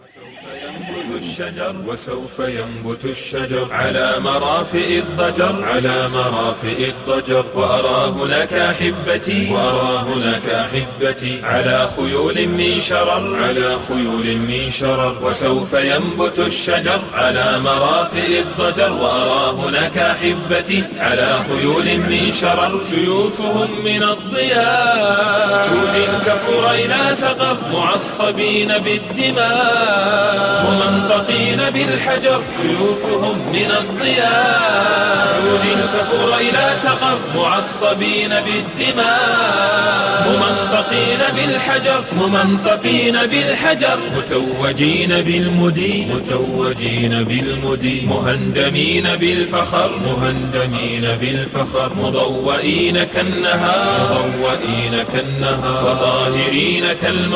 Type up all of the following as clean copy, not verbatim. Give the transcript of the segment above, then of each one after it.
وسوف ينبت الشجر على مرافئ الضجر وأرى هناك أحبتي على خيول من شرر وسوف ينبت الشجر على مرافئ الضجر وأرى هناك أحبتي على خيول من شرر سيوفهم من الضياء تودي الكفر إلى سقر معصبين بالدماء ممنطقين بالحجر سيوفهم من الضياء تودي الكفر إلى سقر معصبين بالدماء ممنطقين بالحجر متوجين بالمدي مهندمين بالفخر مضوئين كالنهار وطاهرين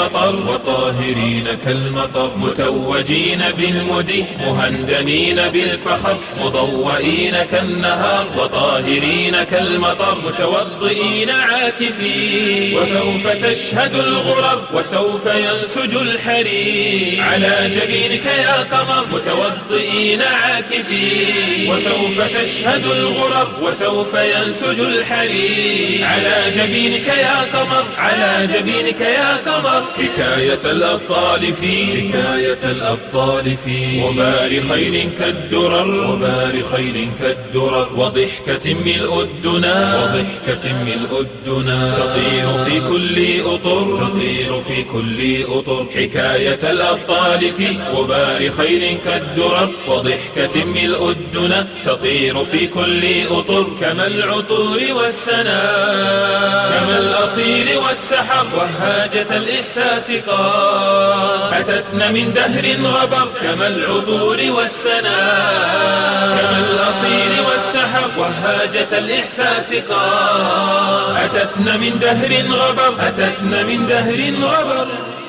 كالمطر متوجين بالمدي مهندمين بالفخر مضوئين كالنهار وطاهرين كالمطر متوضئين عاكفين وسوف تشهد الغرر وسوف ينسج الحرير على جبينك يا قمر متوضئين عاكفين وسوف تشهد الغرر وسوف ينسج الحرير على جبينك يا قمر حكاية الأبطال في وبار خير كالدرر وضحكة ملء الدنا تطير في كل أطر حكاية الأبطال في وبار خير كالدرر وضحكة ملء الدنا تطير في كل أطر كما العطور والسناء كما الأصيل والسحر وهاجة الإحساس قاد أتتنا من دهر غبر كما العطور والسناء كما الأصيل والسحر وهاجة الإحساس قاد أتتنا من دهر غبر